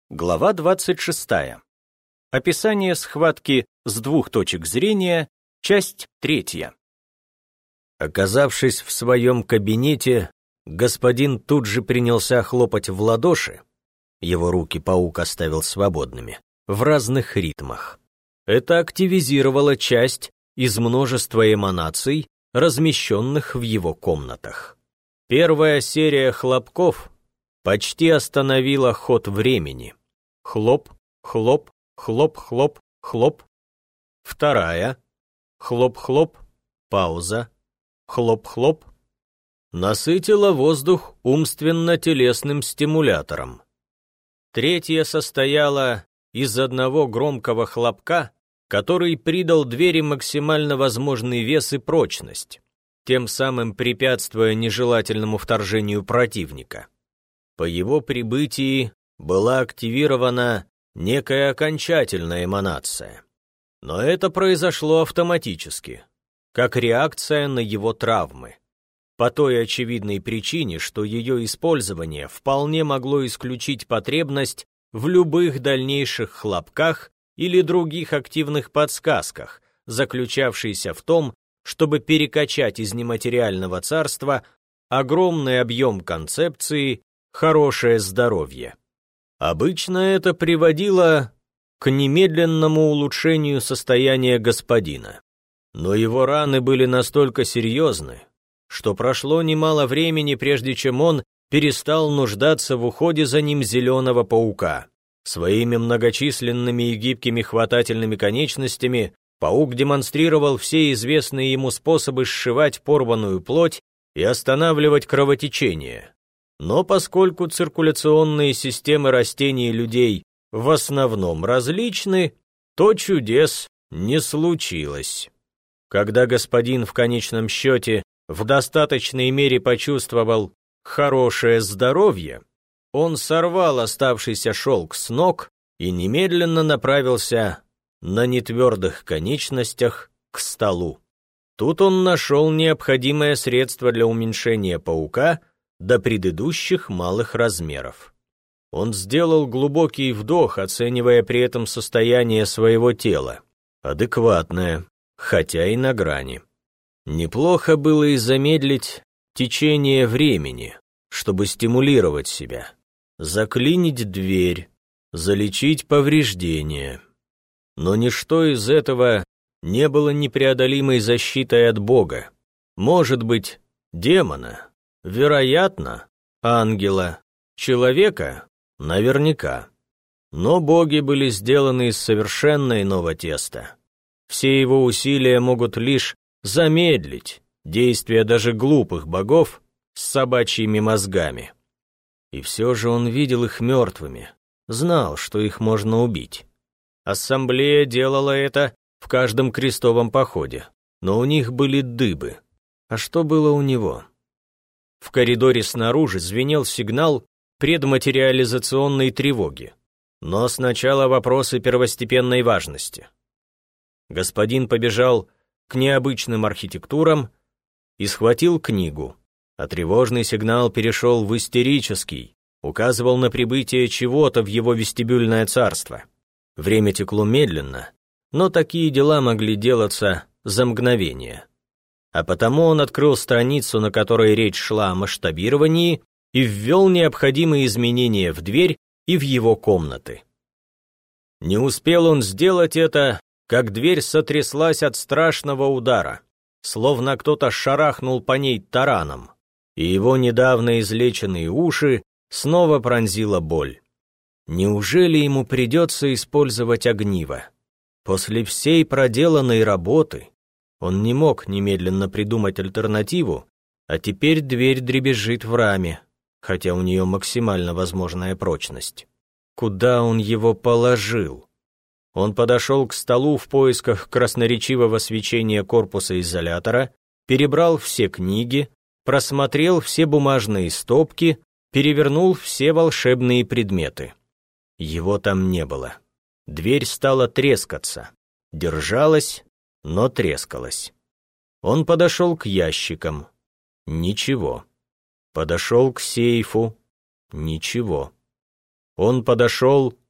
Глава 26. Описание схватки с двух точек зрения, часть 3. Оказавшись в своем кабинете, господин тут же принялся хлопать в ладоши, его руки паук оставил свободными, в разных ритмах. Это активизировало часть из множества эманаций, размещенных в его комнатах. Первая серия хлопков почти остановила ход времени. Хлоп, хлоп, хлоп, хлоп, хлоп. Вторая. Хлоп-хлоп, пауза. Хлоп-хлоп. Насытила воздух умственно-телесным стимулятором. Третья состояла из одного громкого хлопка, который придал двери максимально возможный вес и прочность, тем самым препятствуя нежелательному вторжению противника. По его прибытии была активирована некая окончательная эманация. Но это произошло автоматически, как реакция на его травмы, по той очевидной причине, что ее использование вполне могло исключить потребность в любых дальнейших хлопках или других активных подсказках, заключавшейся в том, чтобы перекачать из нематериального царства огромный объем концепции «хорошее здоровье». Обычно это приводило к немедленному улучшению состояния господина. Но его раны были настолько серьезны, что прошло немало времени, прежде чем он перестал нуждаться в уходе за ним зеленого паука. Своими многочисленными и гибкими хватательными конечностями паук демонстрировал все известные ему способы сшивать порванную плоть и останавливать кровотечение. Но поскольку циркуляционные системы растений и людей в основном различны, то чудес не случилось. Когда господин в конечном счете в достаточной мере почувствовал хорошее здоровье, он сорвал оставшийся шелк с ног и немедленно направился на нетвердых конечностях к столу. Тут он нашел необходимое средство для уменьшения паука до предыдущих малых размеров. Он сделал глубокий вдох, оценивая при этом состояние своего тела. Адекватное, хотя и на грани. Неплохо было и замедлить течение времени, чтобы стимулировать себя. Заклинить дверь, залечить повреждения. Но ничто из этого не было непреодолимой защитой от Бога. Может быть, демона, вероятно, ангела, человека, наверняка. Но боги были сделаны из совершенно иного теста. Все его усилия могут лишь замедлить действия даже глупых богов с собачьими мозгами. И все же он видел их мертвыми, знал, что их можно убить. Ассамблея делала это в каждом крестовом походе, но у них были дыбы. А что было у него? В коридоре снаружи звенел сигнал предматериализационной тревоги. Но сначала вопросы первостепенной важности. Господин побежал к необычным архитектурам и схватил книгу, а тревожный сигнал перешел в истерический, указывал на прибытие чего-то в его вестибюльное царство. Время текло медленно, но такие дела могли делаться за мгновение. А потому он открыл страницу, на которой речь шла о масштабировании, и ввел необходимые изменения в дверь и в его комнаты. Не успел он сделать это, как дверь сотряслась от страшного удара, словно кто-то шарахнул по ней тараном, и его недавно излеченные уши снова пронзила боль. Неужели ему придется использовать огниво? После всей проделанной работы он не мог немедленно придумать альтернативу, а теперь дверь дребезжит в раме, хотя у нее максимально возможная прочность. Куда он его положил? Он подошел к столу в поисках красноречивого свечения корпуса изолятора, перебрал все книги, просмотрел все бумажные стопки, перевернул все волшебные предметы. Его там не было. Дверь стала трескаться. Держалась, но трескалась. Он подошел к ящикам. Ничего. Подошел к сейфу. Ничего. Он подошел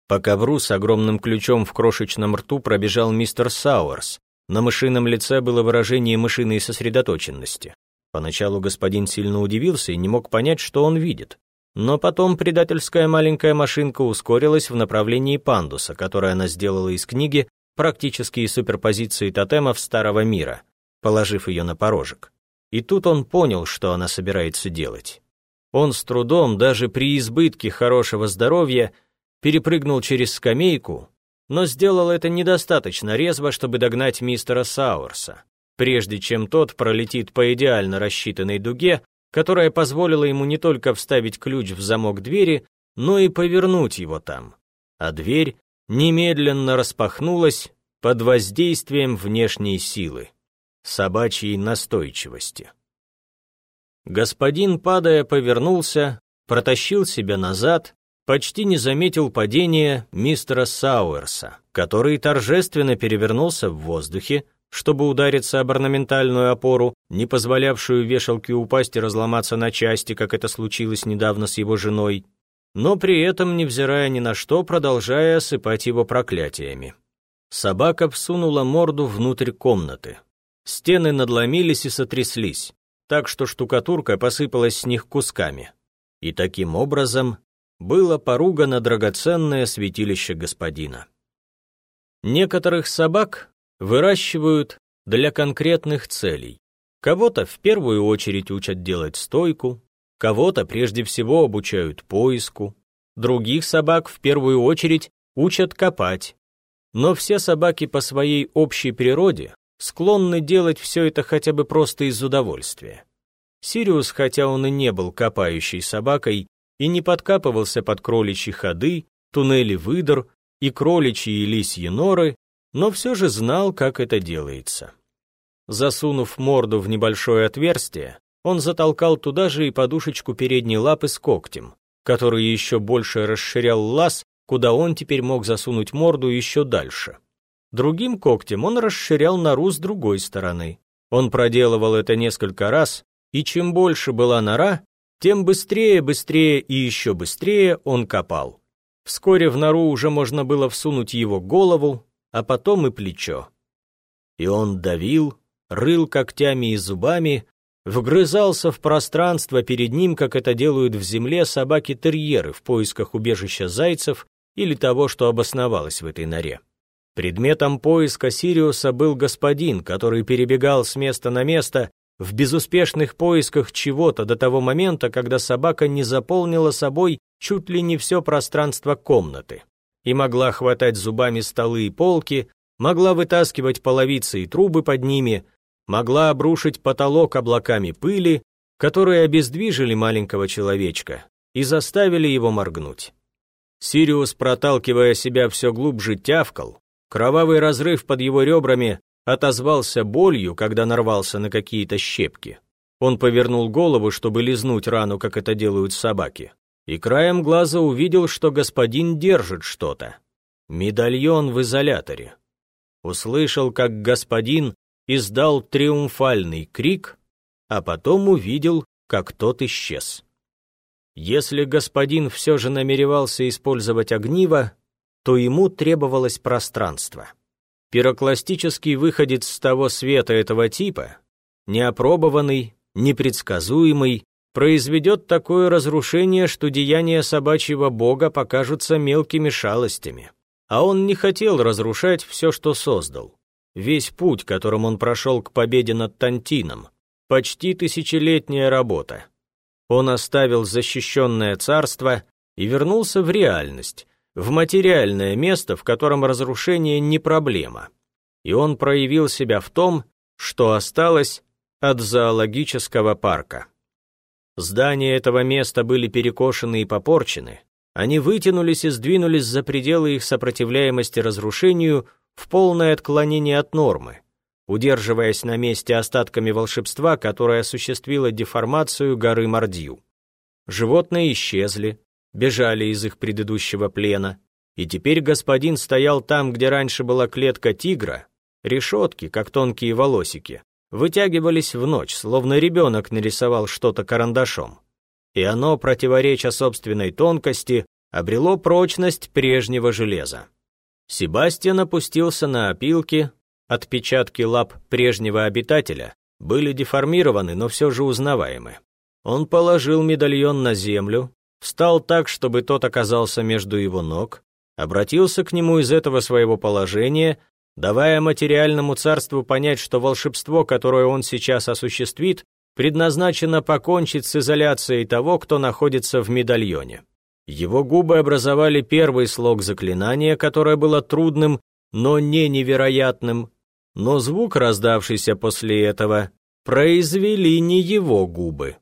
По ковру с огромным ключом в крошечном рту пробежал мистер Сауэрс. На мышином лице было выражение мышиной сосредоточенности. Поначалу господин сильно удивился и не мог понять, что он видит. Но потом предательская маленькая машинка ускорилась в направлении пандуса, который она сделала из книги «Практические суперпозиции тотемов Старого мира», положив ее на порожек. И тут он понял, что она собирается делать. Он с трудом, даже при избытке хорошего здоровья, перепрыгнул через скамейку, но сделал это недостаточно резво, чтобы догнать мистера Сауэрса, прежде чем тот пролетит по идеально рассчитанной дуге, которая позволила ему не только вставить ключ в замок двери, но и повернуть его там. А дверь немедленно распахнулась под воздействием внешней силы, собачьей настойчивости. Господин, падая, повернулся, протащил себя назад, почти не заметил падения мистера Сауэрса, который торжественно перевернулся в воздухе, чтобы удариться об орнаментальную опору, не позволявшую вешалке упасть и разломаться на части, как это случилось недавно с его женой, но при этом, невзирая ни на что, продолжая осыпать его проклятиями. Собака всунула морду внутрь комнаты. Стены надломились и сотряслись, так что штукатурка посыпалась с них кусками. И таким образом было поругано драгоценное святилище господина. Некоторых собак выращивают для конкретных целей. Кого-то в первую очередь учат делать стойку, кого-то прежде всего обучают поиску, других собак в первую очередь учат копать. Но все собаки по своей общей природе склонны делать все это хотя бы просто из удовольствия. Сириус, хотя он и не был копающей собакой и не подкапывался под кроличьи ходы, туннели выдр и кроличьи и лисьи норы, но все же знал, как это делается. Засунув морду в небольшое отверстие, он затолкал туда же и подушечку передней лапы с когтем, который еще больше расширял лаз, куда он теперь мог засунуть морду еще дальше. Другим когтем он расширял нору с другой стороны. Он проделывал это несколько раз, и чем больше была нора, тем быстрее и еще быстрее он копал. Вскоре в нору уже можно было всунуть его голову, а потом и плечо. И он давил, рыл когтями и зубами, вгрызался в пространство перед ним, как это делают в земле собаки-терьеры в поисках убежища зайцев или того, что обосновалось в этой норе. Предметом поиска Сириуса был господин, который перебегал с места на место в безуспешных поисках чего-то до того момента, когда собака не заполнила собой чуть ли не все пространство комнаты и могла хватать зубами столы и полки, могла вытаскивать половицы и трубы под ними, могла обрушить потолок облаками пыли, которые обездвижили маленького человечка и заставили его моргнуть. Сириус, проталкивая себя все глубже, тявкал. Кровавый разрыв под его ребрами отозвался болью, когда нарвался на какие-то щепки. Он повернул голову, чтобы лизнуть рану, как это делают собаки, и краем глаза увидел, что господин держит что-то. Медальон в изоляторе. Услышал, как господин издал триумфальный крик, а потом увидел, как тот исчез. Если господин все же намеревался использовать огниво, то ему требовалось пространство. Пирокластический выходец с того света этого типа, неопробованный, непредсказуемый, произведет такое разрушение, что деяния собачьего бога покажутся мелкими шалостями. А он не хотел разрушать все, что создал. Весь путь, которым он прошел к победе над Тантином, почти тысячелетняя работа. Он оставил защищенное царство и вернулся в реальность, в материальное место, в котором разрушение не проблема. И он проявил себя в том, что осталось от зоологического парка. Здания этого места были перекошены и попорчены, они вытянулись и сдвинулись за пределы их сопротивляемости разрушению в полное отклонение от нормы, удерживаясь на месте остатками волшебства, которое осуществило деформацию горы Мордью. Животные исчезли, бежали из их предыдущего плена, и теперь господин стоял там, где раньше была клетка тигра, решетки, как тонкие волосики, вытягивались в ночь, словно ребенок нарисовал что-то карандашом. И оно, противореча собственной тонкости, обрело прочность прежнего железа. Себастьян опустился на опилки, отпечатки лап прежнего обитателя были деформированы, но все же узнаваемы. Он положил медальон на землю, встал так, чтобы тот оказался между его ног, обратился к нему из этого своего положения, давая материальному царству понять, что волшебство, которое он сейчас осуществит, предназначено покончить с изоляцией того, кто находится в медальоне. Его губы образовали первый слог заклинания, которое было трудным, но не невероятным, но звук, раздавшийся после этого, произвели не его губы.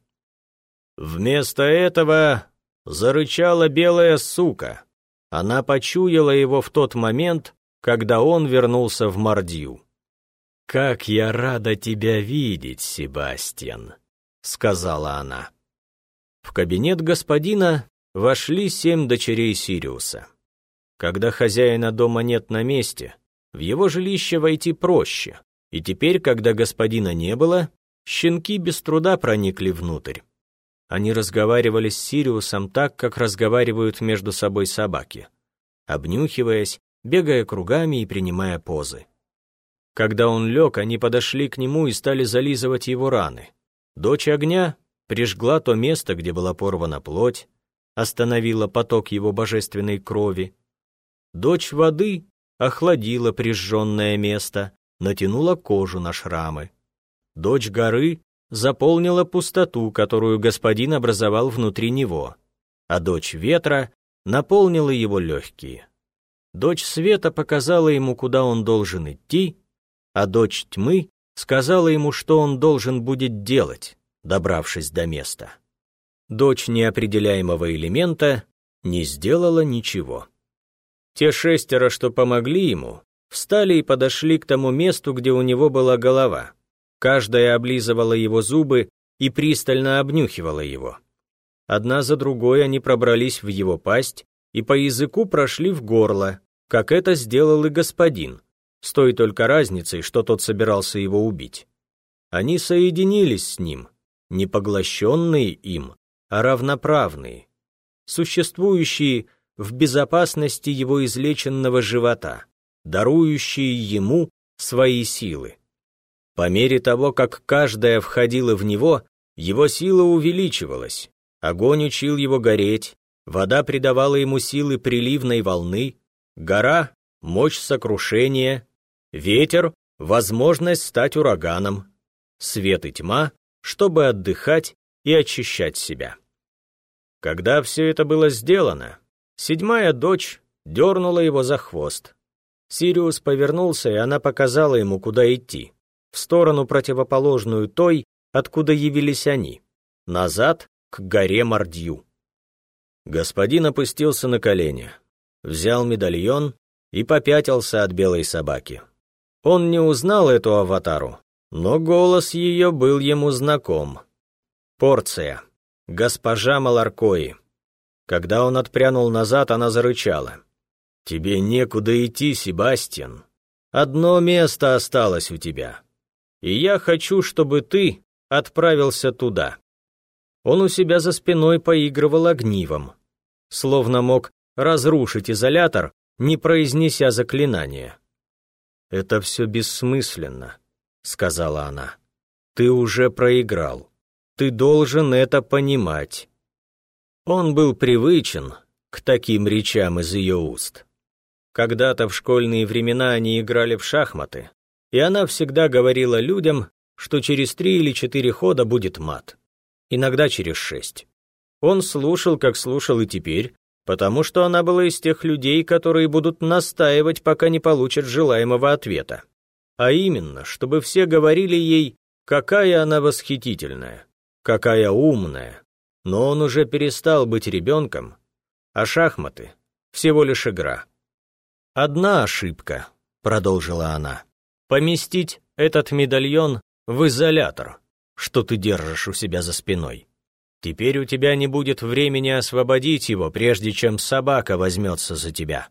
Вместо этого зарычала белая сука. Она почуяла его в тот момент, когда он вернулся в Мордью. «Как я рада тебя видеть, Себастьян», — сказала она. В кабинет господина вошли 7 дочерей Сириуса. Когда хозяина дома нет на месте, в его жилище войти проще, и теперь, когда господина не было, щенки без труда проникли внутрь. Они разговаривали с Сириусом так, как разговаривают между собой собаки, обнюхиваясь, бегая кругами и принимая позы. Когда он лег, они подошли к нему и стали зализывать его раны. Дочь огня прижгла то место, где была порвана плоть, остановила поток его божественной крови. Дочь воды охладила прижженное место, натянула кожу на шрамы. Дочь горы заполнила пустоту, которую господин образовал внутри него, а дочь ветра наполнила его легкие. Дочь света показала ему, куда он должен идти, а дочь тьмы сказала ему, что он должен будет делать, добравшись до места. Дочь неопределяемого элемента не сделала ничего. Те 6, что помогли ему, встали и подошли к тому месту, где у него была голова. Каждая облизывала его зубы и пристально обнюхивала его. Одна за другой они пробрались в его пасть и по языку прошли в горло, как это сделал и господин, с той только разницей, что тот собирался его убить. Они соединились с ним, не поглощенные им, а равноправные, существующие в безопасности его излеченного живота, дарующие ему свои силы. По мере того, как каждая входила в него, его сила увеличивалась, огонь учил его гореть, вода придавала ему силы приливной волны, гора — мощь сокрушения, ветер — возможность стать ураганом, свет и тьма, чтобы отдыхать и очищать себя. Когда все это было сделано, 7-я дочь дернула его за хвост. Сириус повернулся, и она показала ему, куда идти, в сторону противоположную той, откуда явились они, назад к горе Мордью. Господин опустился на колени, взял медальон и попятился от белой собаки. Он не узнал эту аватару, но голос ее был ему знаком. Порция, госпожа Маларкои. Когда он отпрянул назад, она зарычала. «Тебе некуда идти, Себастьян. Одно место осталось у тебя. И я хочу, чтобы ты отправился туда». Он у себя за спиной поигрывал огнивом, словно мог разрушить изолятор, не произнеся заклинание. «Это все бессмысленно», — сказала она. «Ты уже проиграл. Ты должен это понимать». Он был привычен к таким речам из ее уст. Когда-то в школьные времена они играли в шахматы, и она всегда говорила людям, что через 3 или 4 хода будет мат, иногда через 6. Он слушал, как слушал и теперь, потому что она была из тех людей, которые будут настаивать, пока не получат желаемого ответа. А именно, чтобы все говорили ей, какая она восхитительная, какая умная. Но он уже перестал быть ребенком, а шахматы — всего лишь игра. «Одна ошибка», — продолжила она, — «поместить этот медальон в изолятор, что ты держишь у себя за спиной. Теперь у тебя не будет времени освободить его, прежде чем собака возьмется за тебя».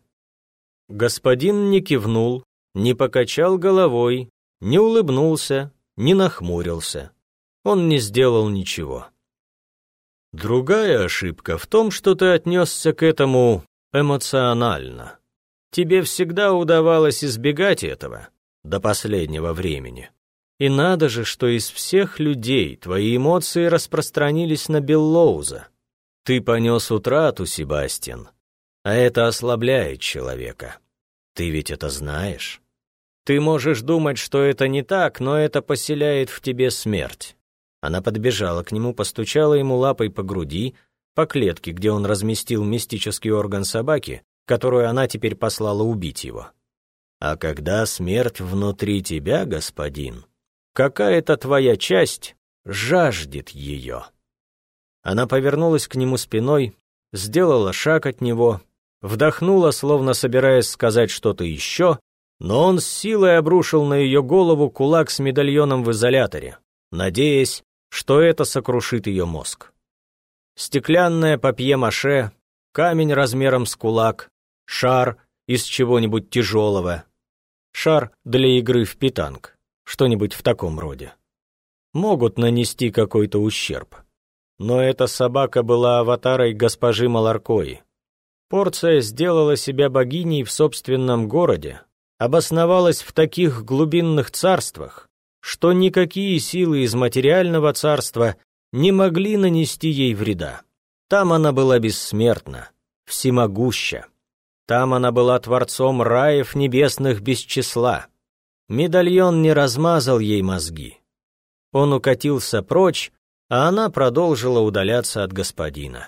Господин не кивнул, не покачал головой, не улыбнулся, не нахмурился. Он не сделал ничего. Другая ошибка в том, что ты отнесся к этому эмоционально. Тебе всегда удавалось избегать этого до последнего времени. И надо же, что из всех людей твои эмоции распространились на Беллоуза. Ты понес утрату, Себастьян, а это ослабляет человека. Ты ведь это знаешь. Ты можешь думать, что это не так, но это поселяет в тебе смерть. Она подбежала к нему, постучала ему лапой по груди, по клетке, где он разместил мистический орган собаки, которую она теперь послала убить его. А когда смерть внутри тебя, господин, какая-то твоя часть жаждет ее. Она повернулась к нему спиной, сделала шаг от него, вдохнула, словно собираясь сказать что-то еще, но он с силой обрушил на ее голову кулак с медальоном в изоляторе, надеясь, что это сокрушит ее мозг. Стеклянное папье-маше, камень размером с кулак, шар из чего-нибудь тяжелого, шар для игры в питанг, что-нибудь в таком роде, могут нанести какой-то ущерб. Но эта собака была аватарой госпожи Маларкои. Порция сделала себя богиней в собственном городе, обосновалась в таких глубинных царствах, что никакие силы из материального царства не могли нанести ей вреда. Там она была бессмертна, всемогуща. Там она была творцом раев небесных без числа. Медальон не размазал ей мозги. Он укатился прочь, а она продолжила удаляться от господина.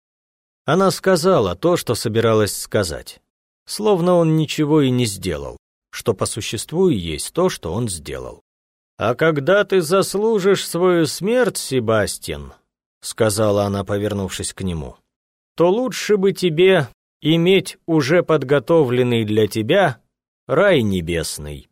Она сказала то, что собиралась сказать, словно он ничего и не сделал, что по существу и есть то, что он сделал. «А когда ты заслужишь свою смерть, Себастьян, — сказала она, повернувшись к нему, — то лучше бы тебе иметь уже подготовленный для тебя рай небесный».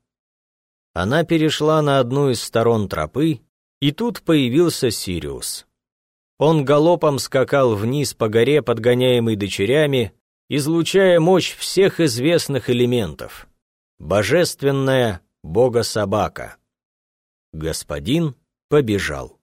Она перешла на одну из сторон тропы, и тут появился Сириус. Он галопом скакал вниз по горе, подгоняемый дочерями, излучая мощь всех известных элементов. Божественная бога-собака. Господин побежал.